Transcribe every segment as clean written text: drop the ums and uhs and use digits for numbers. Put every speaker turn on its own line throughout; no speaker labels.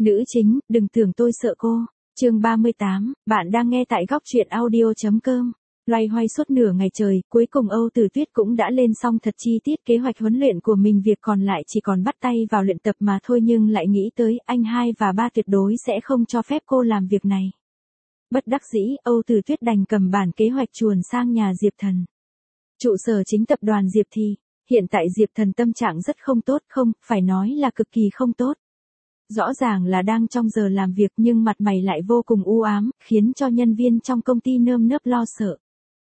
Nữ chính, đừng tưởng tôi sợ cô. Chương 38, bạn đang nghe tại góc truyện audio.com. Loay hoay suốt nửa ngày trời, cuối cùng Âu Tử Tuyết cũng đã lên xong thật chi tiết kế hoạch huấn luyện của mình, việc còn lại chỉ còn bắt tay vào luyện tập mà thôi, nhưng lại nghĩ tới anh 2 và 3 tuyệt đối sẽ không cho phép cô làm việc này. Bất đắc dĩ, Âu Tử Tuyết đành cầm bản kế hoạch chuồn sang nhà Diệp Thần. Trụ sở chính tập đoàn Diệp thì, hiện tại Diệp Thần tâm trạng rất không tốt, không, phải nói là cực kỳ không tốt. Rõ ràng là đang trong giờ làm việc nhưng mặt mày lại vô cùng u ám, khiến cho nhân viên trong công ty nơm nớp lo sợ.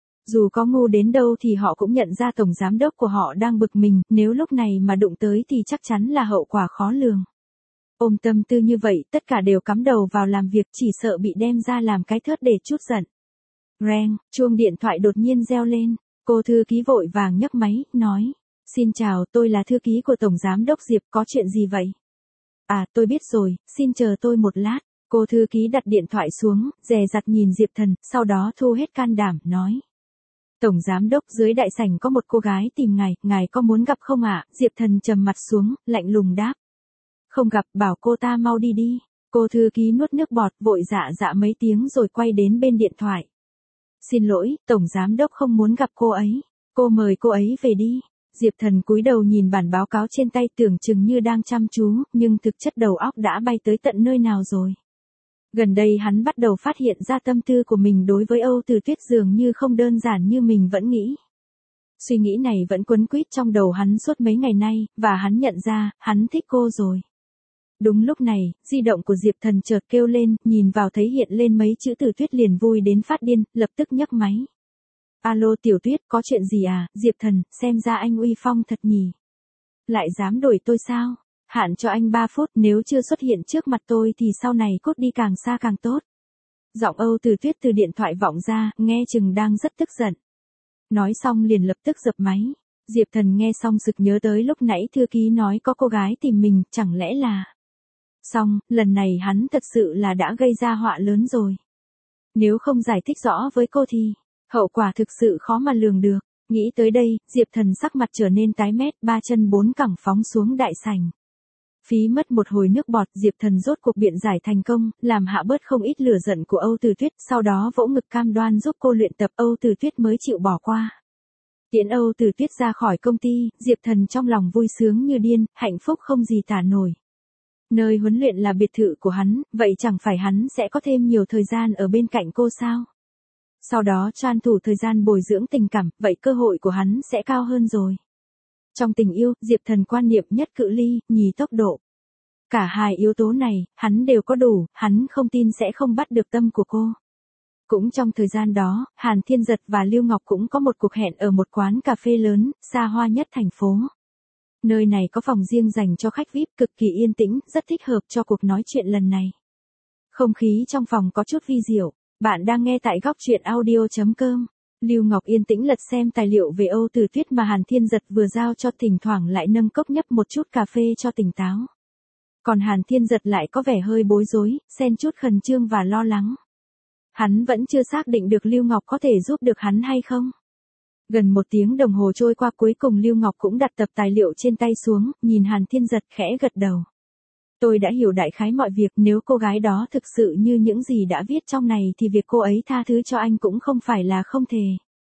Dù có ngu đến đâu thì họ cũng nhận ra tổng giám đốc của họ đang bực mình, nếu lúc này mà đụng tới thì chắc chắn là hậu quả khó lường. Ôm tâm tư như vậy, tất cả đều cắm đầu vào làm việc, chỉ sợ bị đem ra làm cái thớt để trút giận. Reng, chuông điện thoại đột nhiên reo lên, cô thư ký vội vàng nhấc máy, nói: "Xin chào, tôi là thư ký của tổng giám đốc Diệp, có chuyện gì vậy?" "À, tôi biết rồi, xin chờ tôi một lát." Cô thư ký đặt điện thoại xuống, dè dặt nhìn Diệp Thần, sau đó thu hết can đảm, nói: "Tổng giám đốc, dưới đại sảnh có một cô gái tìm ngài có muốn gặp không ạ?" Diệp Thần trầm mặt xuống, lạnh lùng đáp: "Không gặp, bảo cô ta mau đi đi." Cô thư ký nuốt nước bọt, vội dạ mấy tiếng rồi quay đến bên điện thoại. "Xin lỗi, tổng giám đốc không muốn gặp cô ấy. Cô mời cô ấy về đi." Diệp Thần cúi đầu nhìn bản báo cáo trên tay, tưởng chừng như đang chăm chú, nhưng thực chất đầu óc đã bay tới tận nơi nào rồi. Gần đây hắn bắt đầu phát hiện ra tâm tư của mình đối với Âu Tử Tuyết dường như không đơn giản như mình vẫn nghĩ. Suy nghĩ này vẫn quấn quýt trong đầu hắn suốt mấy ngày nay, và hắn nhận ra, hắn thích cô rồi. Đúng lúc này, di động của Diệp Thần chợt kêu lên, nhìn vào thấy hiện lên mấy chữ Tử Tuyết liền vui đến phát điên, lập tức nhấc máy. "Alo Tiểu Tuyết, có chuyện gì à?" "Diệp Thần, xem ra anh uy phong thật nhỉ. Lại dám đuổi tôi sao? Hạn cho anh 3 phút, nếu chưa xuất hiện trước mặt tôi thì sau này cút đi càng xa càng tốt." Giọng Âu Tử Tuyết từ điện thoại vọng ra, nghe chừng đang rất tức giận. Nói xong liền lập tức dập máy. Diệp Thần nghe xong sực nhớ tới lúc nãy thư ký nói có cô gái tìm mình, chẳng lẽ là... Xong, lần này hắn thật sự là đã gây ra họa lớn rồi. Nếu không giải thích rõ với cô thì, hậu quả thực sự khó mà lường được. Nghĩ tới đây, Diệp Thần sắc mặt trở nên tái mét, 3 chân 4 cẳng phóng xuống đại sảnh. Phí mất một hồi nước bọt, Diệp Thần rốt cuộc biện giải thành công, làm hạ bớt không ít lửa giận của Âu Tử Tuyết, sau đó vỗ ngực cam đoan giúp cô luyện tập, Âu Tử Tuyết mới chịu bỏ qua. Tiễn Âu Tử Tuyết ra khỏi công ty, Diệp Thần trong lòng vui sướng như điên, hạnh phúc không gì tả nổi. Nơi huấn luyện là biệt thự của hắn, vậy chẳng phải hắn sẽ có thêm nhiều thời gian ở bên cạnh cô sao? Sau đó tranh thủ thời gian bồi dưỡng tình cảm, vậy cơ hội của hắn sẽ cao hơn rồi. Trong tình yêu, Diệp Thần quan niệm nhất cự ly, nhì tốc độ. Cả hai yếu tố này, hắn đều có đủ, hắn không tin sẽ không bắt được tâm của cô. Cũng trong thời gian đó, Hàn Thiên Giật và Lưu Ngọc cũng có một cuộc hẹn ở một quán cà phê lớn, xa hoa nhất thành phố. Nơi này có phòng riêng dành cho khách VIP, cực kỳ yên tĩnh, rất thích hợp cho cuộc nói chuyện lần này. Không khí trong phòng có chút vi diệu. Bạn đang nghe tại góc truyện audio.com. Lưu Ngọc yên tĩnh lật xem tài liệu về Âu Tử Tuyết mà Hàn Thiên Giật vừa giao cho, thỉnh thoảng lại nâng cốc nhấp một chút cà phê cho tỉnh táo. Còn Hàn Thiên Giật lại có vẻ hơi bối rối, xen chút khẩn trương và lo lắng. Hắn vẫn chưa xác định được Lưu Ngọc có thể giúp được hắn hay không. Gần 1 tiếng đồng hồ trôi qua, cuối cùng Lưu Ngọc cũng đặt tập tài liệu trên tay xuống, nhìn Hàn Thiên Giật khẽ gật đầu. "Tôi đã hiểu đại khái mọi việc, nếu cô gái đó thực sự như những gì đã viết trong này thì việc cô ấy tha thứ cho anh cũng không phải là không thể."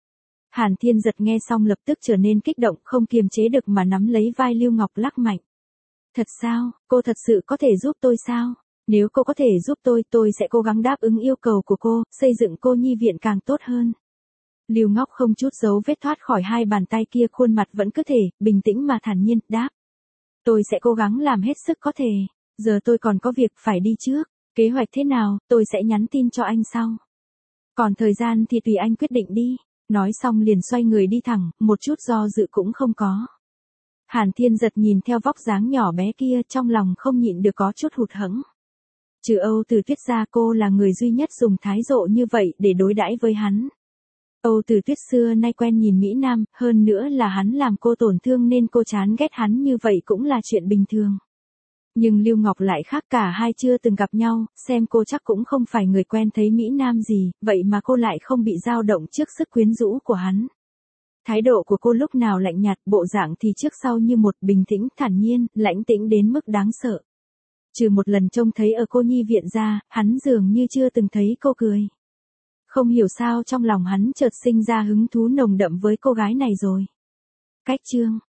Hàn Thiên Giật nghe xong lập tức trở nên kích động, không kiềm chế được mà nắm lấy vai Lưu Ngọc lắc mạnh. "Thật sao, cô thật sự có thể giúp tôi sao? Nếu cô có thể giúp tôi sẽ cố gắng đáp ứng yêu cầu của cô, xây dựng cô nhi viện càng tốt hơn." Lưu Ngọc không chút dấu vết thoát khỏi hai bàn tay kia, khuôn mặt vẫn cứ thể, bình tĩnh mà thản nhiên, đáp: "Tôi sẽ cố gắng làm hết sức có thể. Giờ tôi còn có việc phải đi trước. Kế hoạch thế nào, tôi sẽ nhắn tin cho anh sau. Còn thời gian thì tùy anh quyết định đi." Nói xong liền xoay người đi thẳng, một chút do dự cũng không có. Hàn Thiên Giật nhìn theo vóc dáng nhỏ bé kia, trong lòng không nhịn được có chút hụt hẫng. Trừ Âu Tử Tuyết ra, cô là người duy nhất dùng thái độ như vậy để đối đãi với hắn. Âu Tử Tuyết xưa nay quen nhìn Mỹ Nam, hơn nữa là hắn làm cô tổn thương nên cô chán ghét hắn như vậy cũng là chuyện bình thường. Nhưng Lưu Ngọc lại khác, cả hai chưa từng gặp nhau, xem cô chắc cũng không phải người quen thấy Mỹ Nam gì, vậy mà cô lại không bị dao động trước sức quyến rũ của hắn. Thái độ của cô lúc nào lạnh nhạt, bộ dạng thì trước sau như một, bình tĩnh, thản nhiên, lãnh tĩnh đến mức đáng sợ. Trừ một lần trông thấy ở cô nhi viện ra, hắn dường như chưa từng thấy cô cười. Không hiểu sao trong lòng hắn chợt sinh ra hứng thú nồng đậm với cô gái này rồi. Cách chương